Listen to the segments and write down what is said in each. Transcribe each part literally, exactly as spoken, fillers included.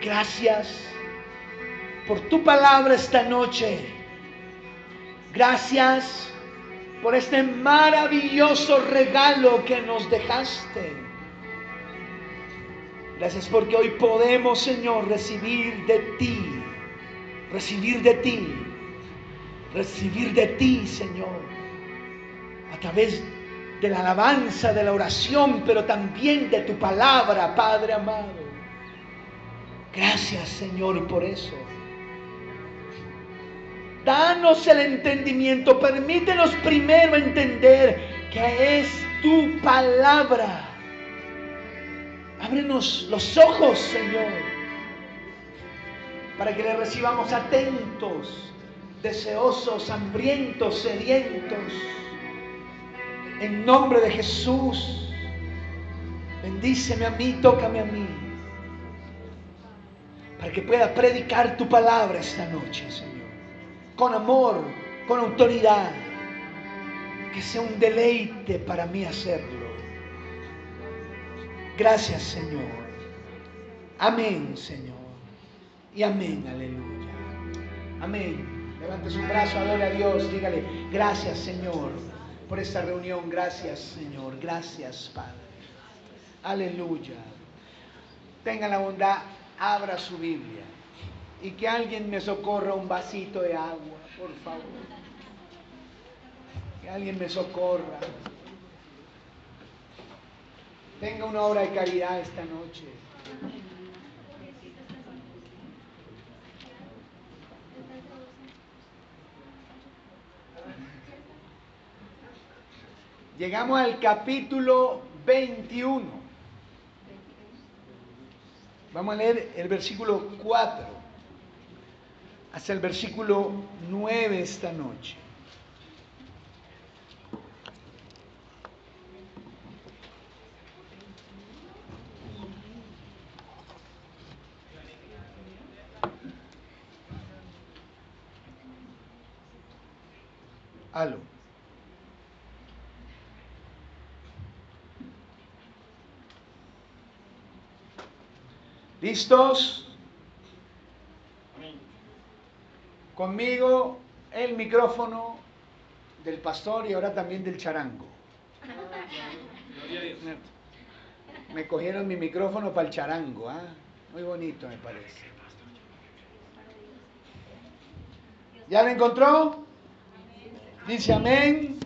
gracias por tu palabra esta noche. Gracias por este maravilloso regalo que nos dejaste. Gracias porque hoy podemos, Señor, recibir de ti, recibir de ti, recibir de ti, Señor, a través de la alabanza, de la oración, pero también de tu palabra, Padre amado. Gracias, Señor, por eso. Danos el entendimiento, permítenos primero entender que es tu palabra. Ábrenos los ojos, Señor, para que le recibamos atentos, deseosos, hambrientos, sedientos. En nombre de Jesús, bendíceme a mí, tócame a mí, para que pueda predicar tu palabra esta noche, Señor, con amor, con autoridad, que sea un deleite para mí hacerlo. Gracias, Señor. Amén, Señor. Y amén, aleluya. Amén. Levante su brazo, adore a Dios, dígale, gracias, Señor, por esta reunión. Gracias, Señor. Gracias, Padre. Aleluya. Tenga la bondad, abra su Biblia. Y que alguien me socorra un vasito de agua, por favor. Que alguien me socorra. Tenga una obra de caridad esta noche. Llegamos al capítulo veintiuno. Vamos a leer el versículo cuatro hasta el versículo nueve esta noche. Aló. ¿Listos? Conmigo el micrófono del pastor y ahora también del charango. Me cogieron mi micrófono para el charango, ¿ah? Muy bonito me parece. ¿Ya lo encontró? Dice amén.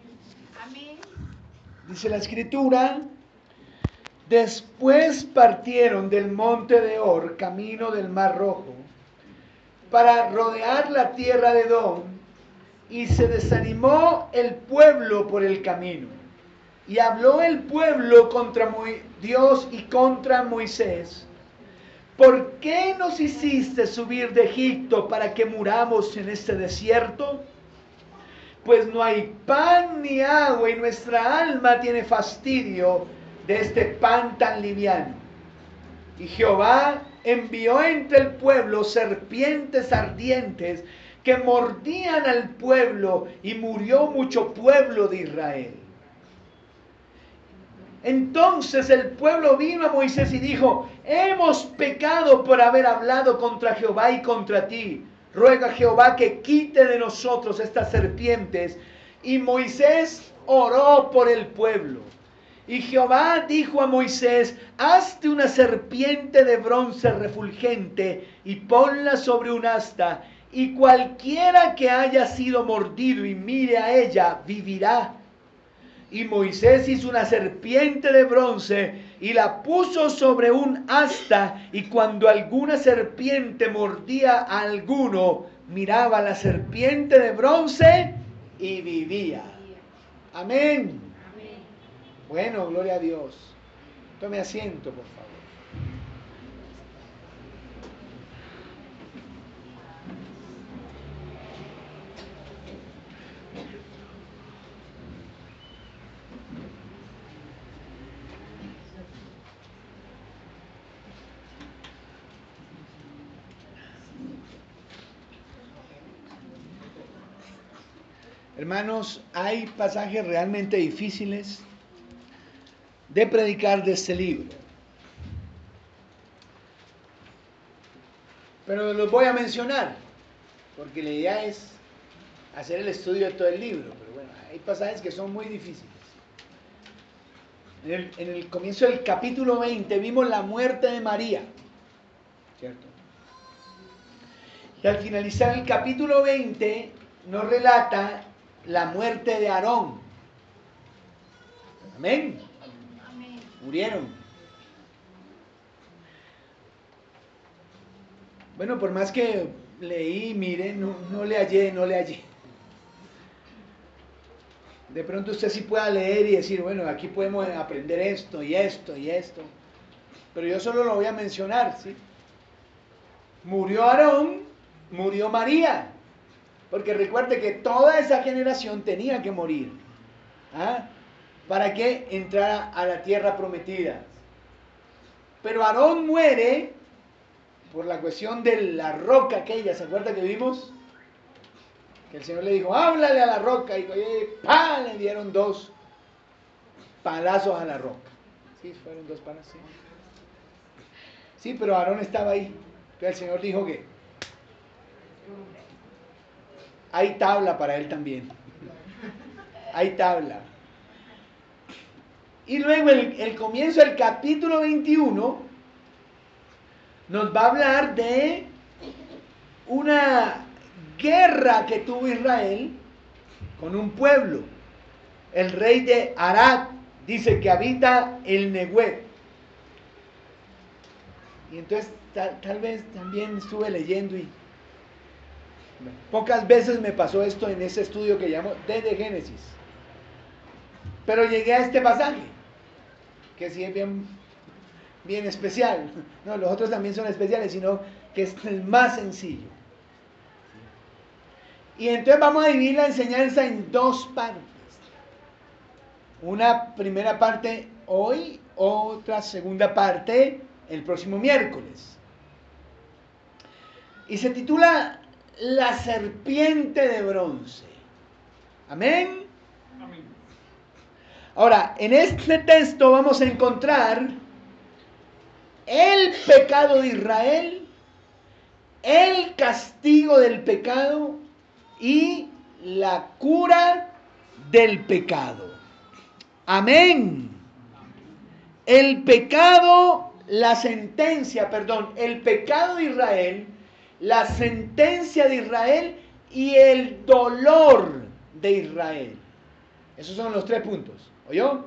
Dice la escritura. Después partieron del monte de Or, camino del Mar Rojo, para rodear la tierra de Edom, y se desanimó el pueblo por el camino. Y habló el pueblo contra Dios y contra Moisés. ¿Por qué nos hiciste subir de Egipto para que muramos en este desierto? Pues no hay pan ni agua y nuestra alma tiene fastidio de este pan tan liviano. Y Jehová envió entre el pueblo serpientes ardientes que mordían al pueblo, y murió mucho pueblo de Israel. Entonces el pueblo vino a Moisés y dijo: hemos pecado por haber hablado contra Jehová y contra ti. Ruega a Jehová que quite de nosotros estas serpientes. Y Moisés oró por el pueblo. Y Jehová dijo a Moisés: hazte una serpiente de bronce refulgente y ponla sobre un asta, y cualquiera que haya sido mordido y mire a ella vivirá. Y Moisés hizo una serpiente de bronce y la puso sobre un asta, y cuando alguna serpiente mordía a alguno, miraba la serpiente de bronce y vivía. Amén. Bueno, gloria a Dios. Tome asiento, por favor. Hermanos, hay pasajes realmente difíciles de predicar de este libro. Pero los voy a mencionar, porque la idea es hacer el estudio de todo el libro. Pero bueno, hay pasajes que son muy difíciles. En el, en el comienzo del capítulo veinte vimos la muerte de María, ¿cierto? Y al finalizar el capítulo veinte nos relata la muerte de Aarón. Amén. Amén. Murieron. Bueno, por más que leí, mire, no, no le hallé, no le hallé. De pronto usted sí pueda leer y decir, bueno, aquí podemos aprender esto y esto y esto. Pero yo solo lo voy a mencionar, ¿sí? Murió Aarón, murió María. Porque recuerde que toda esa generación tenía que morir. ¿Ah? Para que entrara a la tierra prometida. Pero Aarón muere por la cuestión de la roca aquella. ¿Se acuerda que vimos? Que el Señor le dijo, háblale a la roca. Y ¡pam! Le dieron dos palazos a la roca. Sí, fueron dos palazos. Sí, sí, pero Aarón estaba ahí. Entonces el Señor dijo que hay tabla para él también. Hay tabla. Y luego el, el comienzo del capítulo veintiuno nos va a hablar de una guerra que tuvo Israel con un pueblo. El rey de Arad dice que habita el Negueb. Y entonces tal, tal vez también estuve leyendo y pocas veces me pasó esto en ese estudio que llamo desde Génesis. Pero llegué a este pasaje, que sí es bien, bien especial. No, los otros también son especiales, sino que es el más sencillo. Y entonces vamos a dividir la enseñanza en dos partes. Una primera parte hoy, otra segunda parte el próximo miércoles. Y se titula La serpiente de bronce. Amén. Amén. Ahora, en este texto vamos a encontrar el pecado de Israel, el castigo del pecado y la cura del pecado. Amén. El pecado, la sentencia, perdón, el pecado de Israel, la sentencia de Israel y el dolor de Israel. Esos son los tres puntos. ¿Oyó?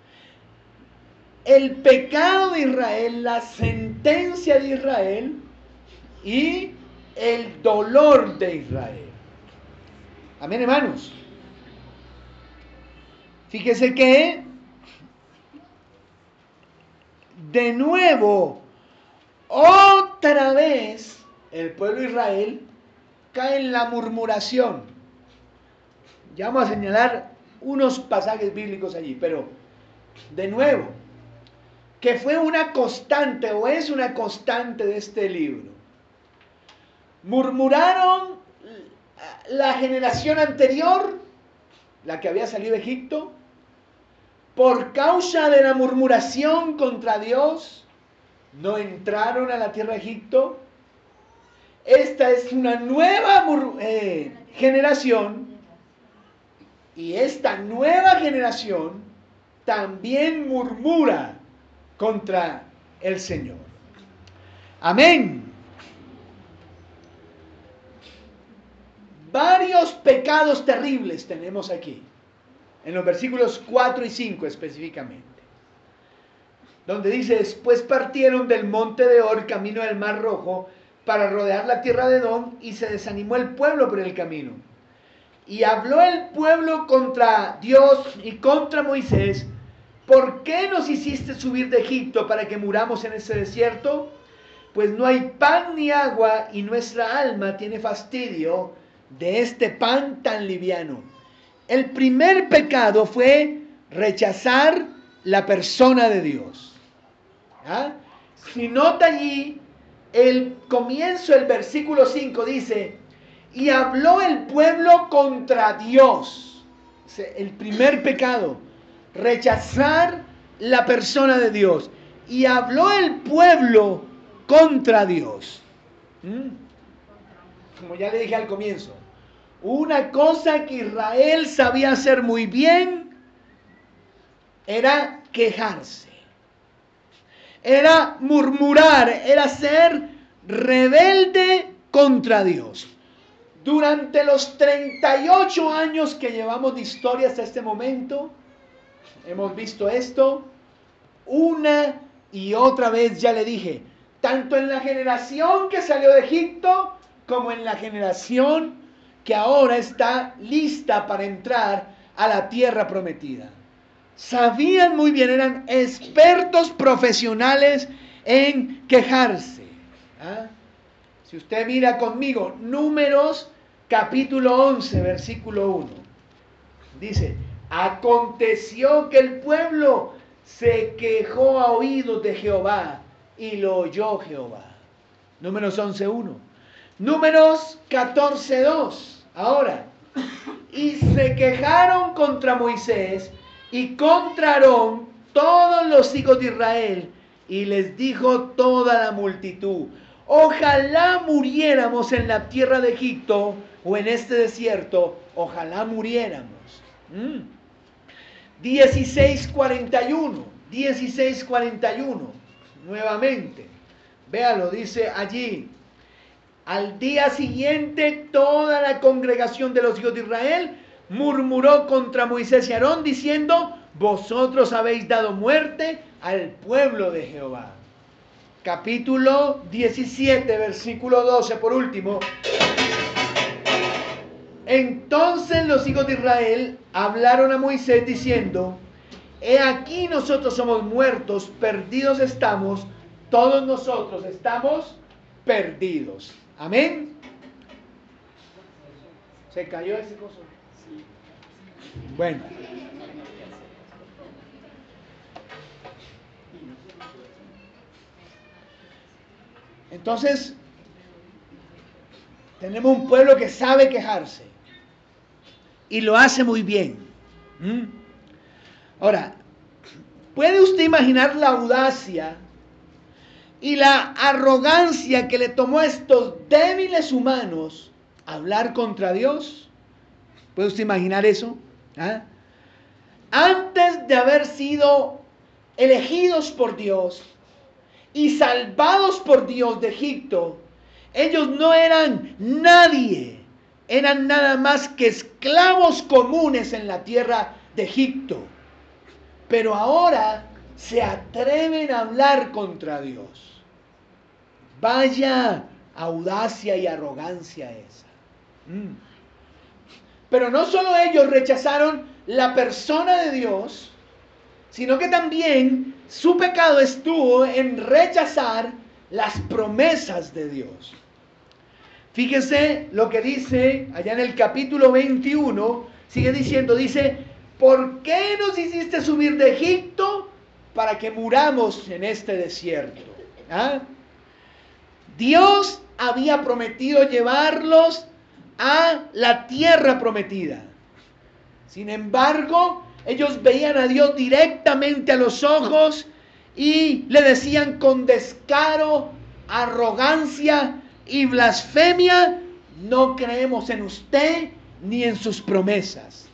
El pecado de Israel, la sentencia de Israel y el dolor de Israel. Amén, hermanos. Fíjese que de nuevo, otra vez, el pueblo de Israel cae en la murmuración. Ya vamos a señalar unos pasajes bíblicos allí, pero de nuevo, que fue una constante o es una constante de este libro. Murmuraron la generación anterior, la que había salido de Egipto, por causa de la murmuración contra Dios, no entraron a la tierra de Egipto. Esta es una nueva eh, generación, y esta nueva generación también murmura contra el Señor. Amén. Varios pecados terribles tenemos aquí, en los versículos cuatro y cinco específicamente, donde dice, después partieron del monte de Or, camino del Mar Rojo, para rodear la tierra de Edom, y se desanimó el pueblo por el camino. Y habló el pueblo contra Dios y contra Moisés, ¿por qué nos hiciste subir de Egipto para que muramos en ese desierto? Pues no hay pan ni agua, y nuestra alma tiene fastidio de este pan tan liviano. El primer pecado fue rechazar la persona de Dios. ¿Ah? Si nota allí, el comienzo del versículo cinco dice, y habló el pueblo contra Dios. El primer pecado, rechazar la persona de Dios. Y habló el pueblo contra Dios. ¿Mm? Como ya le dije al comienzo, una cosa que Israel sabía hacer muy bien era quejarse, era murmurar, era ser rebelde contra Dios. Durante los treinta y ocho años que llevamos de historia hasta este momento, hemos visto esto una y otra vez. Ya le dije, tanto en la generación que salió de Egipto como en la generación que ahora está lista para entrar a la tierra prometida. Sabían muy bien, eran expertos profesionales en quejarse. ¿Ah? Si usted mira conmigo, Números capítulo once, versículo uno. Dice, aconteció que el pueblo se quejó a oídos de Jehová y lo oyó Jehová. Números once uno. Números catorce dos. Ahora, y se quejaron contra Moisés y contra Aarón todos los hijos de Israel, y les dijo toda la multitud, ojalá muriéramos en la tierra de Egipto o en este desierto, ojalá muriéramos. Mm. dieciséis cuarenta y uno, dieciséis cuarenta y uno, nuevamente, véalo, dice allí, al día siguiente toda la congregación de los hijos de Israel murmuró contra Moisés y Aarón diciendo, vosotros habéis dado muerte al pueblo de Jehová. Capítulo diecisiete, versículo doce, por último. Entonces los hijos de Israel hablaron a Moisés diciendo, he aquí nosotros somos muertos, perdidos estamos, todos nosotros estamos perdidos. Amén. ¿Se cayó ese coso? Bueno. Entonces, tenemos un pueblo que sabe quejarse y lo hace muy bien. ¿Mm? Ahora, ¿puede usted imaginar la audacia y la arrogancia que le tomó a estos débiles humanos hablar contra Dios? ¿Puede usted imaginar eso? ¿Ah? Antes de haber sido elegidos por Dios y salvados por Dios de Egipto, ellos no eran nadie, eran nada más que esclavos comunes en la tierra de Egipto. Pero ahora se atreven a hablar contra Dios. Vaya audacia y arrogancia esa. Mm. Pero no solo ellos rechazaron la persona de Dios, sino que también su pecado estuvo en rechazar las promesas de Dios. Fíjese lo que dice allá en el capítulo veintiuno, sigue diciendo, dice, ¿por qué nos hiciste subir de Egipto para que muramos en este desierto? ¿Ah? Dios había prometido llevarlos a la tierra prometida. Sin embargo, ellos veían a Dios directamente a los ojos y le decían con descaro, arrogancia y blasfemia, no creemos en usted ni en sus promesas.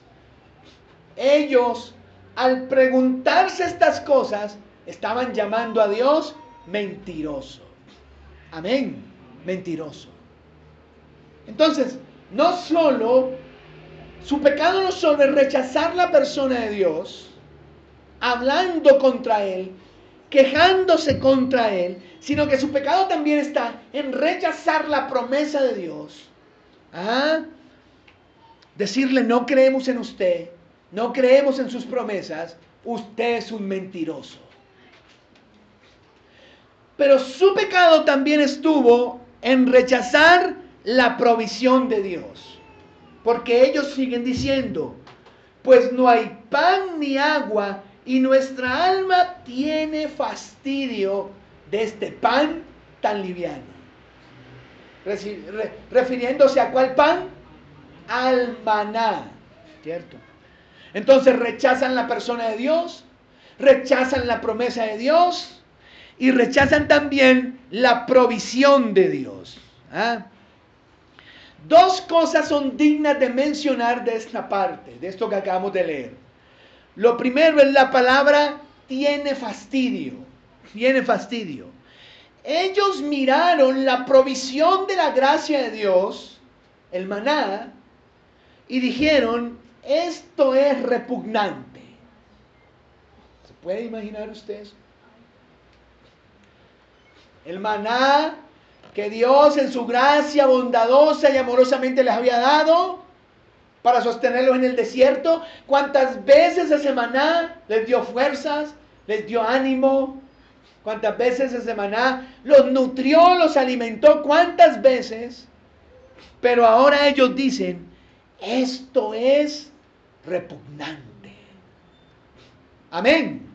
Ellos, al preguntarse estas cosas, estaban llamando a Dios mentiroso. Amén, mentiroso. Entonces, no solo, su pecado no solo es rechazar la persona de Dios, hablando contra Él, quejándose contra Él, sino que su pecado también está en rechazar la promesa de Dios. ¿Ah? Decirle, no creemos en usted, no creemos en sus promesas, usted es un mentiroso. Pero su pecado también estuvo en rechazar la provisión de Dios. Porque ellos siguen diciendo, pues no hay pan ni agua y nuestra alma tiene fastidio de este pan tan liviano. Refiriéndose a cuál pan? Al maná, ¿cierto? Entonces rechazan la persona de Dios, rechazan la promesa de Dios y rechazan también la provisión de Dios. ¿Ah? Dos cosas son dignas de mencionar de esta parte, de esto que acabamos de leer. Lo primero es la palabra tiene fastidio, tiene fastidio. Ellos miraron la provisión de la gracia de Dios, el maná, y dijeron, esto es repugnante. ¿Se puede imaginar usted eso? El maná que Dios en su gracia bondadosa y amorosamente les había dado para sostenerlos en el desierto. ¿Cuántas veces ese maná les dio fuerzas, les dio ánimo? ¿Cuántas veces ese maná los nutrió, los alimentó? ¿Cuántas veces? Pero ahora ellos dicen, esto es repugnante. Amén.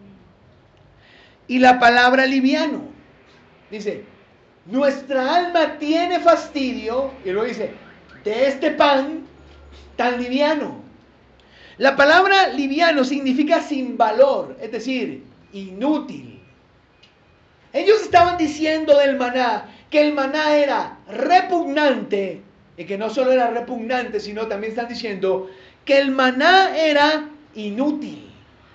Y la palabra liviano, dice, nuestra alma tiene fastidio, y luego dice, de este pan tan liviano. La palabra liviano significa sin valor, es decir, inútil. Ellos estaban diciendo del maná que el maná era repugnante, y que no solo era repugnante, sino también están diciendo que el maná era inútil.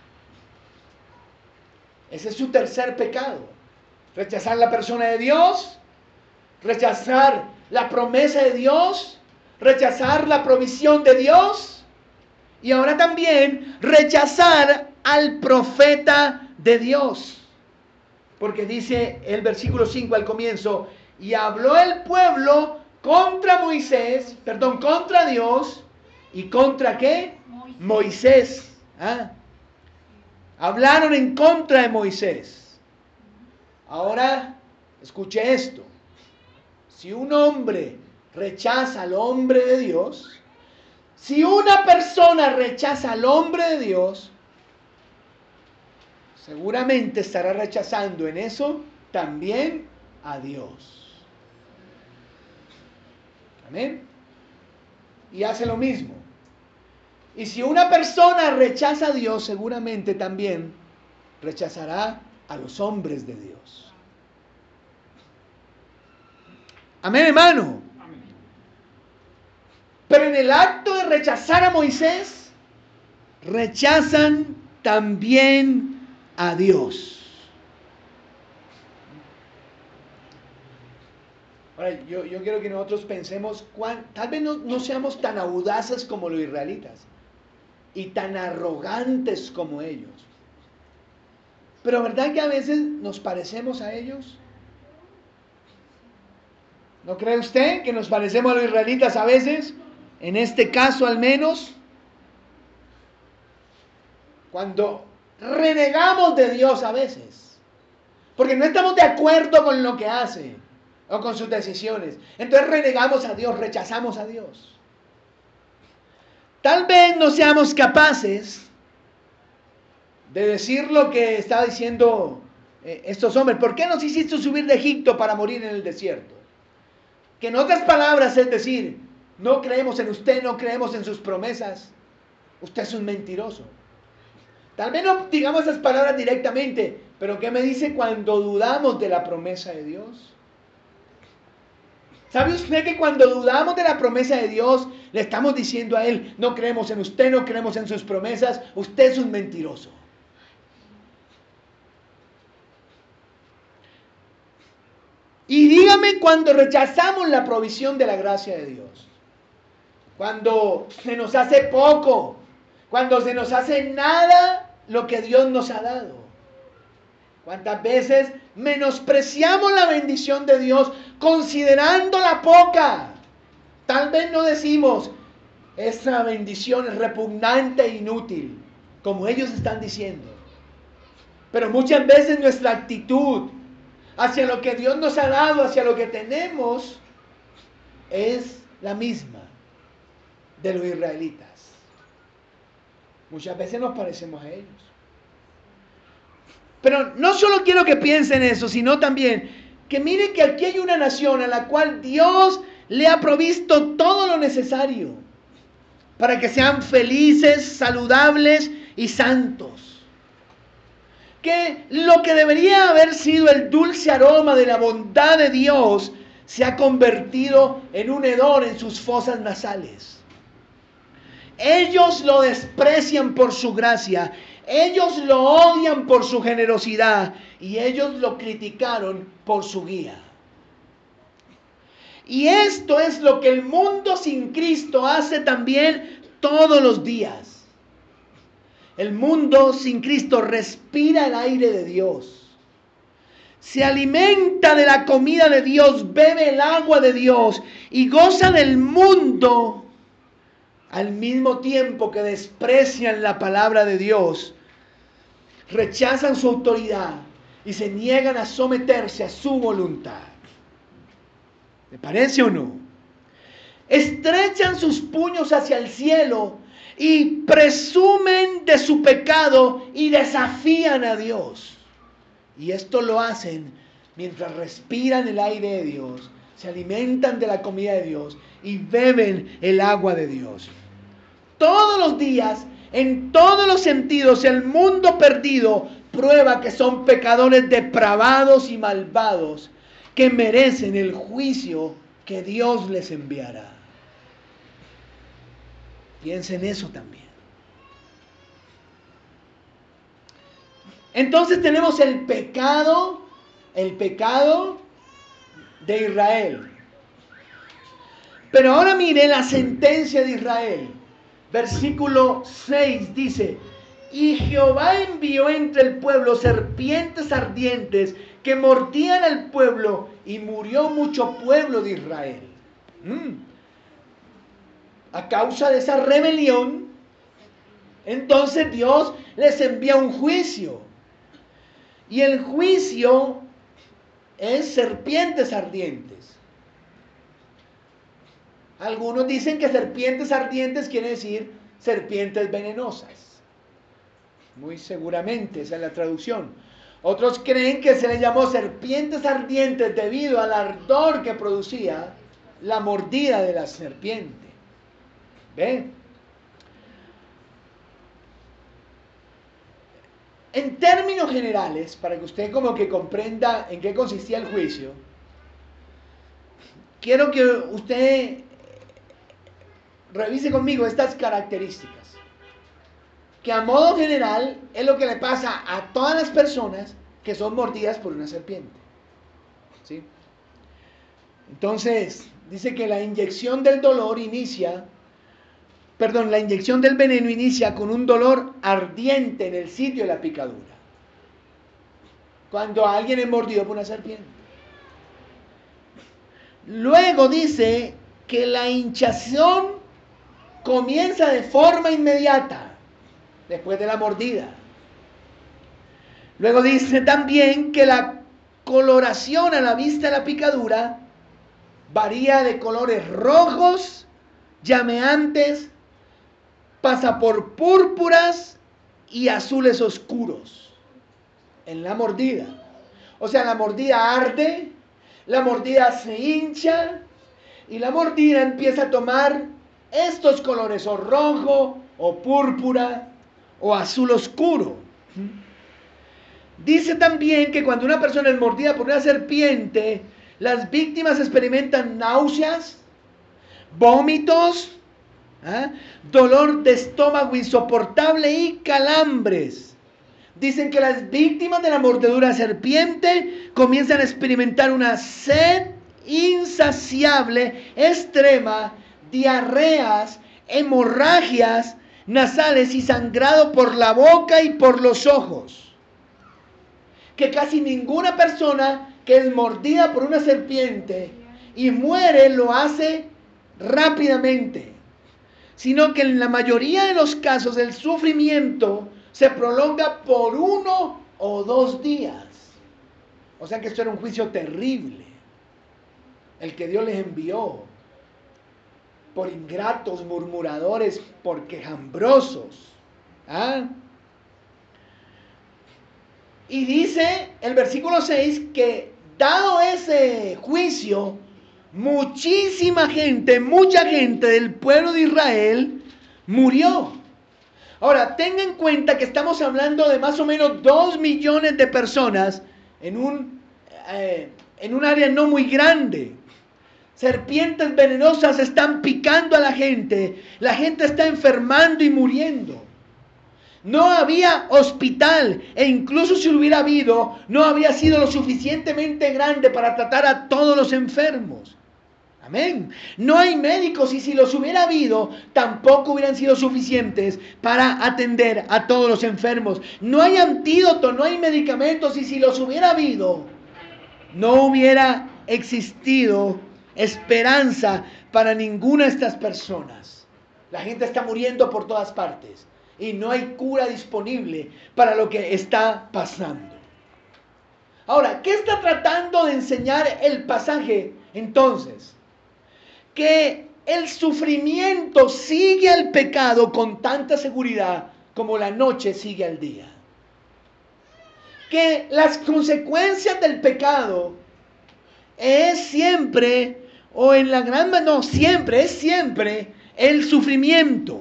Ese es su tercer pecado. Rechazar la persona de Dios, rechazar la promesa de Dios, rechazar la provisión de Dios y ahora también rechazar al profeta de Dios. Porque dice el versículo cinco al comienzo, y habló el pueblo contra Moisés, perdón, contra Dios y contra ¿qué? Moisés. Moisés. ¿Ah? Hablaron en contra de Moisés. Ahora, escuche esto. Si un hombre rechaza al hombre de Dios, si una persona rechaza al hombre de Dios, seguramente estará rechazando en eso también a Dios. Amén. Y hace lo mismo. Y si una persona rechaza a Dios, seguramente también rechazará a los hombres de Dios. Amén, hermano. Amén. Pero en el acto de rechazar a Moisés, rechazan también a Dios. Ahora, yo, yo quiero que nosotros pensemos, cuán, tal vez no, no seamos tan audaces como los israelitas y tan arrogantes como ellos. Pero ¿verdad que a veces nos parecemos a ellos? ¿No cree usted que nos parecemos a los israelitas a veces? En este caso al menos. Cuando renegamos de Dios a veces. Porque no estamos de acuerdo con lo que hace o con sus decisiones. Entonces renegamos a Dios, rechazamos a Dios. Tal vez no seamos capaces de decir lo que estaba diciendo eh, estos hombres. ¿Por qué nos hiciste subir de Egipto para morir en el desierto? Que en otras palabras es decir, no creemos en usted, no creemos en sus promesas. Usted es un mentiroso. Tal vez no digamos esas palabras directamente, pero ¿qué me dice cuando dudamos de la promesa de Dios? ¿Sabe usted que cuando dudamos de la promesa de Dios, le estamos diciendo a Él, no creemos en usted, no creemos en sus promesas, usted es un mentiroso? Y dígame cuando rechazamos la provisión de la gracia de Dios. Cuando se nos hace poco, cuando se nos hace nada lo que Dios nos ha dado. ¿Cuántas veces menospreciamos la bendición de Dios considerándola poca? Tal vez no decimos, esa bendición es repugnante e inútil, como ellos están diciendo. Pero muchas veces nuestra actitud hacia lo que Dios nos ha dado, hacia lo que tenemos, es la misma de los israelitas. Muchas veces nos parecemos a ellos. Pero no solo quiero que piensen eso, sino también que miren que aquí hay una nación a la cual Dios le ha provisto todo lo necesario para que sean felices, saludables y santos. Que lo que debería haber sido el dulce aroma de la bondad de Dios se ha convertido en un hedor en sus fosas nasales. Ellos lo desprecian por su gracia, ellos lo odian por su generosidad y ellos lo criticaron por su guía. Y esto es lo que el mundo sin Cristo hace también todos los días. El mundo sin Cristo respira el aire de Dios, se alimenta de la comida de Dios, bebe el agua de Dios y goza del mundo al mismo tiempo que desprecian la palabra de Dios, rechazan su autoridad y se niegan a someterse a su voluntad. ¿Le parece o no? Estrechan sus puños hacia el cielo y presumen de su pecado y desafían a Dios. Y esto lo hacen mientras respiran el aire de Dios, se alimentan de la comida de Dios y beben el agua de Dios. Todos los días, en todos los sentidos, el mundo perdido prueba que son pecadores depravados y malvados que merecen el juicio que Dios les enviará. Piensen en eso también. Entonces tenemos el pecado, el pecado de Israel. Pero ahora mire la sentencia de Israel. Versículo seis dice: y Jehová envió entre el pueblo serpientes ardientes que mordían al pueblo, y murió mucho pueblo de Israel. Mm. A causa de esa rebelión, entonces Dios les envía un juicio. Y el juicio es serpientes ardientes. Algunos dicen que serpientes ardientes quiere decir serpientes venenosas. Muy seguramente esa es la traducción. Otros creen que se le llamó serpientes ardientes debido al ardor que producía la mordida de la serpiente. ¿Ven? En términos generales, para que usted como que comprenda en qué consistía el juicio, quiero que usted revise conmigo estas características, que a modo general es lo que le pasa a todas las personas que son mordidas por una serpiente. ¿Sí? Entonces, dice que la inyección del dolor inicia, perdón, la inyección del veneno inicia con un dolor ardiente en el sitio de la picadura. Cuando alguien es mordido por una serpiente. Luego dice que la hinchazón comienza de forma inmediata, después de la mordida. Luego dice también que la coloración a la vista de la picadura varía de colores rojos, llameantes, pasa por púrpuras y azules oscuros en la mordida. O sea, la mordida arde, la mordida se hincha y la mordida empieza a tomar estos colores, o rojo, o púrpura, o azul oscuro. Dice también que cuando una persona es mordida por una serpiente, las víctimas experimentan náuseas, vómitos, ¿eh? dolor de estómago insoportable y calambres. Dicen que las víctimas de la mordedura de serpiente comienzan a experimentar una sed insaciable, extrema, diarreas, hemorragias nasales y sangrado por la boca y por los ojos. Que casi ninguna persona que es mordida por una serpiente y muere lo hace rápidamente, sino que en la mayoría de los casos el sufrimiento se prolonga por uno o dos días. O sea que esto era un juicio terrible, el que Dios les envió, por ingratos, murmuradores, por quejambrosos. ¿Ah? Y dice el versículo seis que dado ese juicio, muchísima gente, mucha gente del pueblo de Israel murió. Ahora, tenga en cuenta que estamos hablando de más o menos dos millones de personas en un, eh, en un área no muy grande. Serpientes venenosas están picando a la gente. La gente está enfermando y muriendo. No había hospital, e incluso si hubiera habido, no había sido lo suficientemente grande para tratar a todos los enfermos. Amén. No hay médicos, y si los hubiera habido, tampoco hubieran sido suficientes para atender a todos los enfermos. No hay antídoto, no hay medicamentos, y si los hubiera habido, no hubiera existido esperanza para ninguna de estas personas. La gente está muriendo por todas partes y no hay cura disponible para lo que está pasando. Ahora, ¿qué está tratando de enseñar el pasaje entonces? Que el sufrimiento sigue al pecado con tanta seguridad como la noche sigue al día. Que las consecuencias del pecado es siempre, o en la gran mayoría, no, siempre, es siempre el sufrimiento.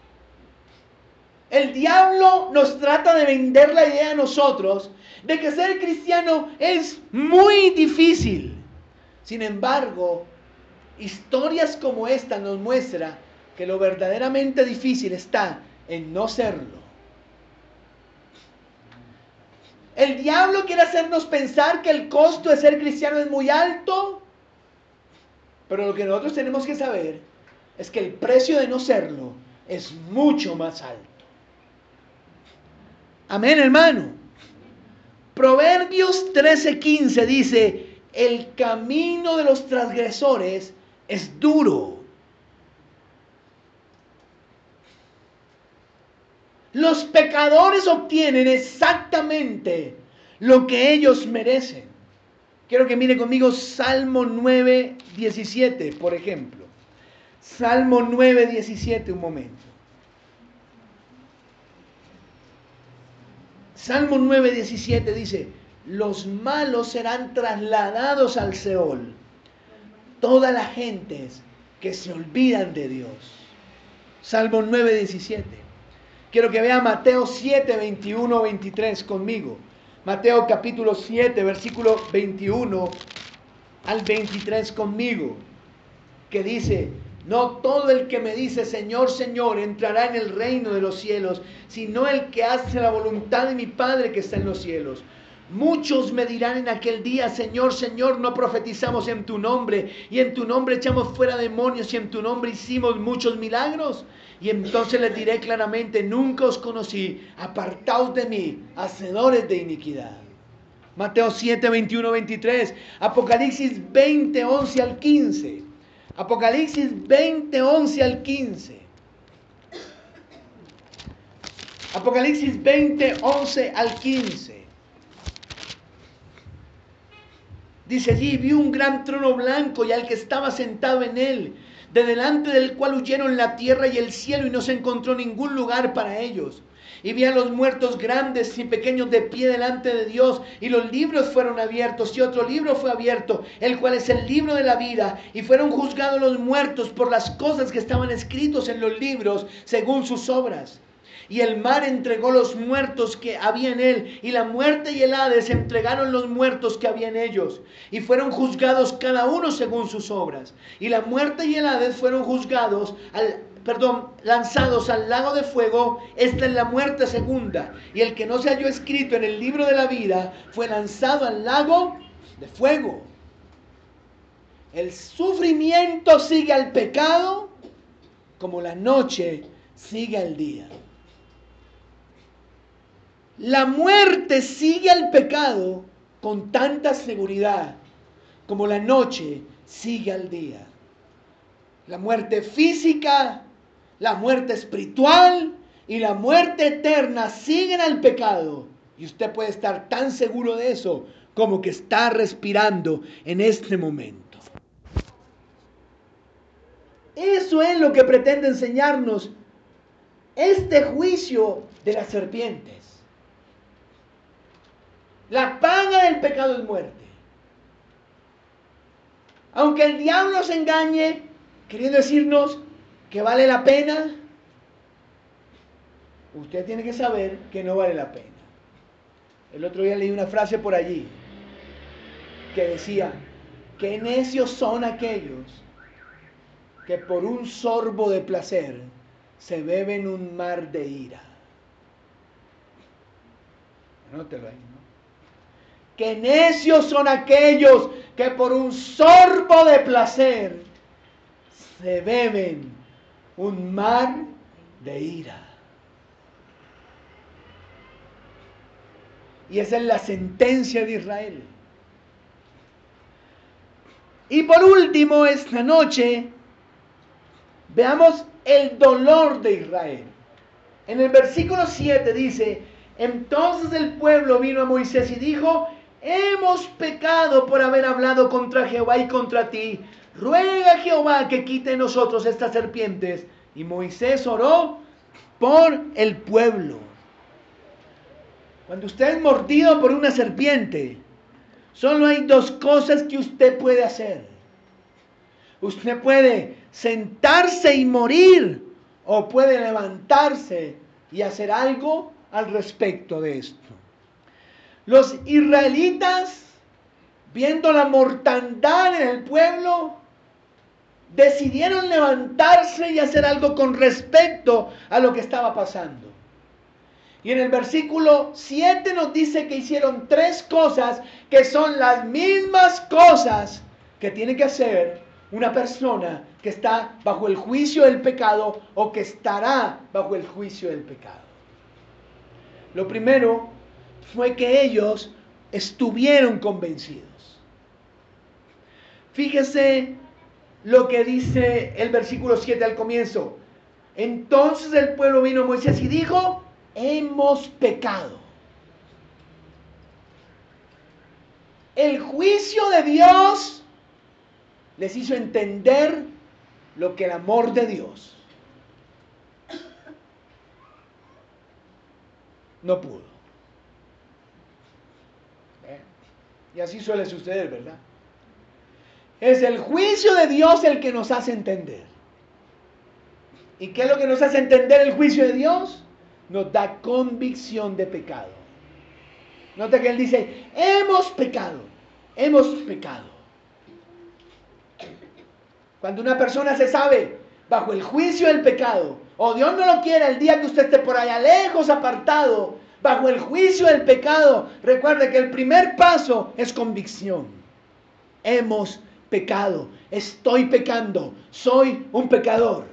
El diablo nos trata de vender la idea a nosotros de que ser cristiano es muy difícil. Sin embargo, historias como esta nos muestran que lo verdaderamente difícil está en no serlo. El diablo quiere hacernos pensar que el costo de ser cristiano es muy alto, pero lo que nosotros tenemos que saber es que el precio de no serlo es mucho más alto. Amén, hermano. Proverbios trece quince dice: el camino de los transgresores es duro. Los pecadores obtienen exactamente lo que ellos merecen. Quiero que mire conmigo Salmo nueve diecisiete, por ejemplo. Salmo nueve diecisiete, un momento. Salmo nueve diecisiete dice: los malos serán trasladados al Seol, todas las gentes que se olvidan de Dios. Salmo nueve diecisiete. Quiero que vea Mateo siete, veintiuno, veintitrés conmigo. Mateo capítulo siete, versículo veintiuno al veintitrés conmigo. Que dice: no todo el que me dice Señor, Señor entrará en el reino de los cielos, sino el que hace la voluntad de mi Padre que está en los cielos. Muchos me dirán en aquel día: Señor, Señor, no profetizamos en tu nombre, y en tu nombre echamos fuera demonios, y en tu nombre hicimos muchos milagros. Y entonces les diré claramente: nunca os conocí, apartaos de mí, hacedores de iniquidad. Mateo siete, veintiuno, veintitrés. Apocalipsis veinte, once al quince. Apocalipsis veinte, once al quince. Apocalipsis veinte, once al quince. Dice allí: vi un gran trono blanco y al que estaba sentado en él, de delante del cual huyeron la tierra y el cielo, y no se encontró ningún lugar para ellos. Y vi a los muertos grandes y pequeños de pie delante de Dios, y los libros fueron abiertos, y otro libro fue abierto, el cual es el libro de la vida, y fueron juzgados los muertos por las cosas que estaban escritos en los libros, según sus obras. Y el mar entregó los muertos que había en él, y la muerte y el Hades entregaron los muertos que había en ellos, y fueron juzgados cada uno según sus obras. Y la muerte y el Hades fueron juzgados al perdón, lanzados al lago de fuego. Esta es la muerte segunda. Y el que no se halló escrito en el libro de la vida fue lanzado al lago de fuego. El sufrimiento sigue al pecado como la noche sigue al día. La muerte sigue al pecado con tanta seguridad como la noche sigue al día. La muerte física, la muerte espiritual y la muerte eterna siguen al pecado. Y usted puede estar tan seguro de eso como que está respirando en este momento. Eso es lo que pretende enseñarnos este juicio de las serpientes. La paga del pecado es muerte. Aunque el diablo se engañe queriendo decirnos que vale la pena, usted tiene que saber que no vale la pena. El otro día leí una frase por allí que decía qué necios son aquellos que por un sorbo de placer se beben un mar de ira. Anótelo ahí, ¿no? Qué necios son aquellos que por un sorbo de placer se beben un mar de ira. Y esa es la sentencia de Israel. Y por último, esta noche, veamos el dolor de Israel. En el versículo siete dice: entonces el pueblo vino a Moisés y dijo: hemos pecado por haber hablado contra Jehová y contra ti. Ruega a Jehová que quite de nosotros estas serpientes. Y Moisés oró por el pueblo. Cuando usted es mordido por una serpiente, solo hay dos cosas que usted puede hacer. Usted puede sentarse y morir, o puede levantarse y hacer algo al respecto de esto. Los israelitas, viendo la mortandad en el pueblo, decidieron levantarse y hacer algo con respecto a lo que estaba pasando. Y en el versículo siete nos dice que hicieron tres cosas que son las mismas cosas que tiene que hacer una persona que está bajo el juicio del pecado o que estará bajo el juicio del pecado. Lo primero fue que ellos estuvieron convencidos. Fíjese lo que dice el versículo siete al comienzo. Entonces el pueblo vino a Moisés y dijo: hemos pecado. El juicio de Dios les hizo entender lo que el amor de Dios no pudo. ¿Eh? Y así suele suceder, ¿verdad? Es el juicio de Dios el que nos hace entender. ¿Y qué es lo que nos hace entender el juicio de Dios? Nos da convicción de pecado. Nota que él dice: hemos pecado, hemos pecado. Cuando una persona se sabe bajo el juicio del pecado, o Dios no lo quiera, el día que usted esté por allá lejos, apartado, bajo el juicio del pecado, recuerde que el primer paso es convicción. Hemos pecado, estoy pecando, soy un pecador.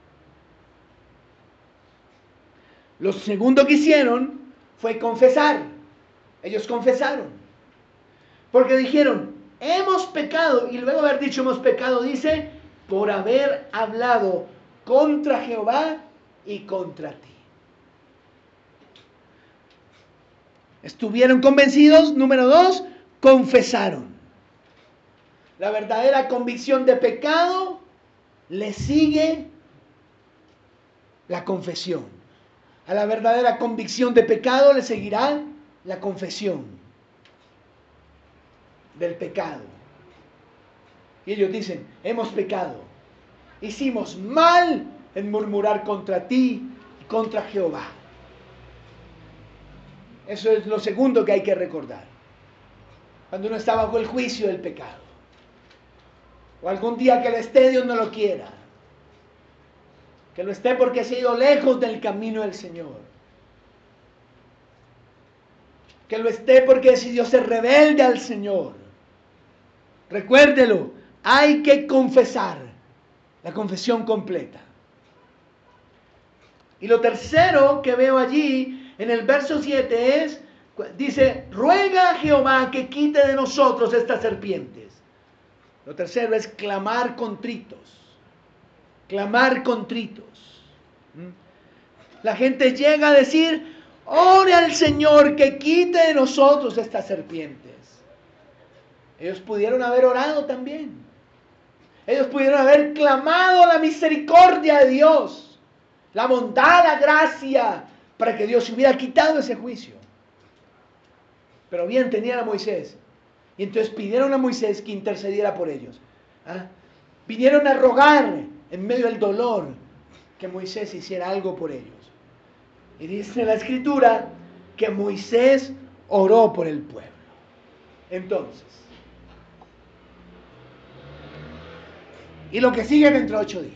Lo segundo que hicieron fue confesar. Ellos confesaron. Porque dijeron: hemos pecado. Y luego de haber dicho hemos pecado, dice: por haber hablado contra Jehová y contra ti. Estuvieron convencidos. Número dos, confesaron. La verdadera convicción de pecado le sigue la confesión. A la verdadera convicción de pecado le seguirá la confesión del pecado. Y ellos dicen: hemos pecado, hicimos mal en murmurar contra ti y contra Jehová. Eso es lo segundo que hay que recordar. Cuando uno está bajo el juicio del pecado, o algún día que lo esté, Dios no lo quiera, que lo esté porque se ha ido lejos del camino del Señor, que lo esté porque decidió ser rebelde al Señor. Recuérdelo, hay que confesar, la confesión completa. Y lo tercero que veo allí en el verso siete es, dice: ruega a Jehová que quite de nosotros estas serpientes. Lo tercero es clamar contritos. Clamar contritos. ¿Mm? La gente llega a decir: ore al Señor que quite de nosotros estas serpientes. Ellos pudieron haber orado también. Ellos pudieron haber clamado la misericordia de Dios, la bondad, la gracia, para que Dios hubiera quitado ese juicio. Pero bien tenían a Moisés. Y entonces pidieron a Moisés que intercediera por ellos. ¿Ah? Vinieron a rogar en medio del dolor que Moisés hiciera algo por ellos. Y dice la Escritura que Moisés oró por el pueblo. Entonces, Y lo que sigue dentro de ocho días.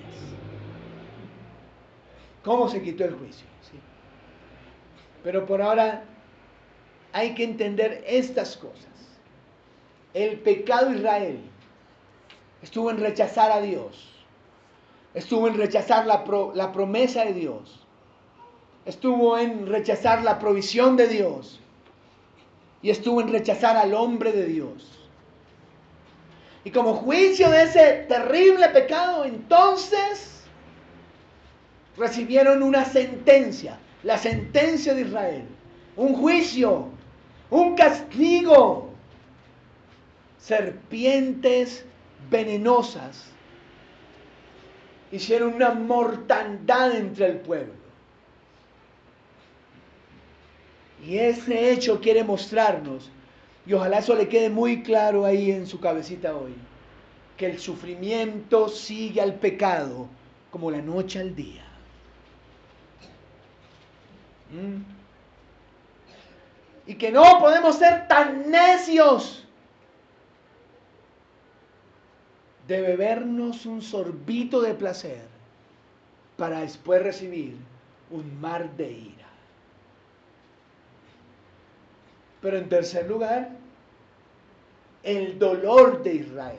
¿Cómo se quitó el juicio? ¿Sí? Pero por ahora hay que entender estas cosas. El pecado de Israel estuvo en rechazar a Dios. Estuvo en rechazar la, pro, la promesa de Dios. Estuvo en rechazar la provisión de Dios. Y estuvo en rechazar al hombre de Dios. Y como juicio de ese terrible pecado, entonces recibieron una sentencia, la sentencia de Israel, un juicio, un castigo, serpientes venenosas hicieron una mortandad entre el pueblo. Y ese hecho quiere mostrarnos, y ojalá eso le quede muy claro ahí en su cabecita hoy, que el sufrimiento sigue al pecado como la noche al día. ¿Mm? Y que no podemos ser tan necios de bebernos un sorbito de placer para después recibir un mar de ira. Pero en tercer lugar, el dolor de Israel,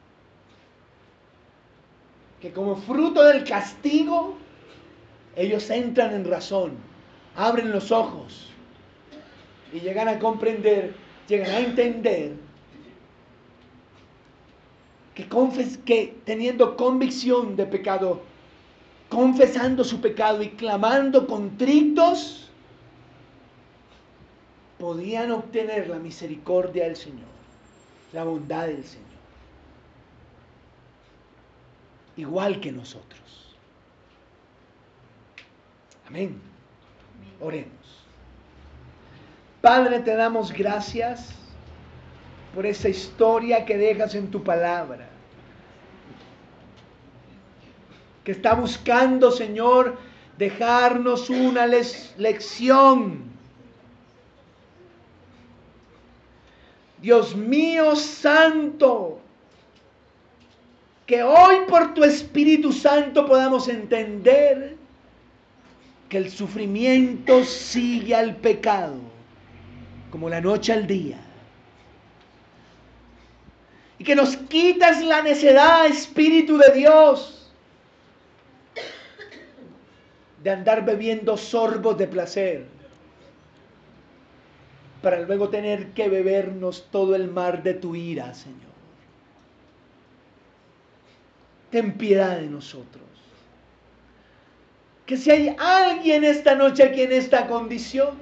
que como fruto del castigo, ellos entran en razón, abren los ojos y llegan a comprender, llegan a entender que, confes, que teniendo convicción de pecado, confesando su pecado y clamando contritos, podían obtener la misericordia del Señor, la bondad del Señor, igual que nosotros. Amén. Oremos. Padre, te damos gracias por esa historia que dejas en tu palabra, que está buscando, Señor, dejarnos una lección. Dios mío santo, que hoy por tu Espíritu Santo podamos entender que el sufrimiento sigue al pecado, como la noche al día. Y que nos quitas la necedad, Espíritu de Dios, de andar bebiendo sorbos de placer, para luego tener que bebernos todo el mar de tu ira, Señor. Ten piedad de nosotros. Que si hay alguien esta noche aquí en esta condición,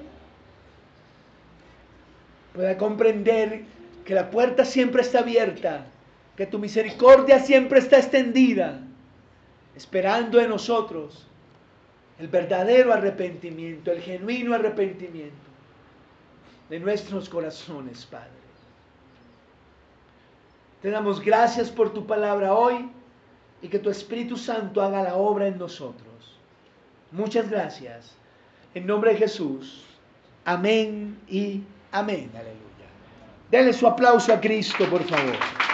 pueda comprender que la puerta siempre está abierta, que tu misericordia siempre está extendida, esperando en nosotros el verdadero arrepentimiento, el genuino arrepentimiento de nuestros corazones, Padre. Te damos gracias por tu palabra hoy y que tu Espíritu Santo haga la obra en nosotros. Muchas gracias. En nombre de Jesús. Amén y amén. Aleluya. Denle su aplauso a Cristo, por favor.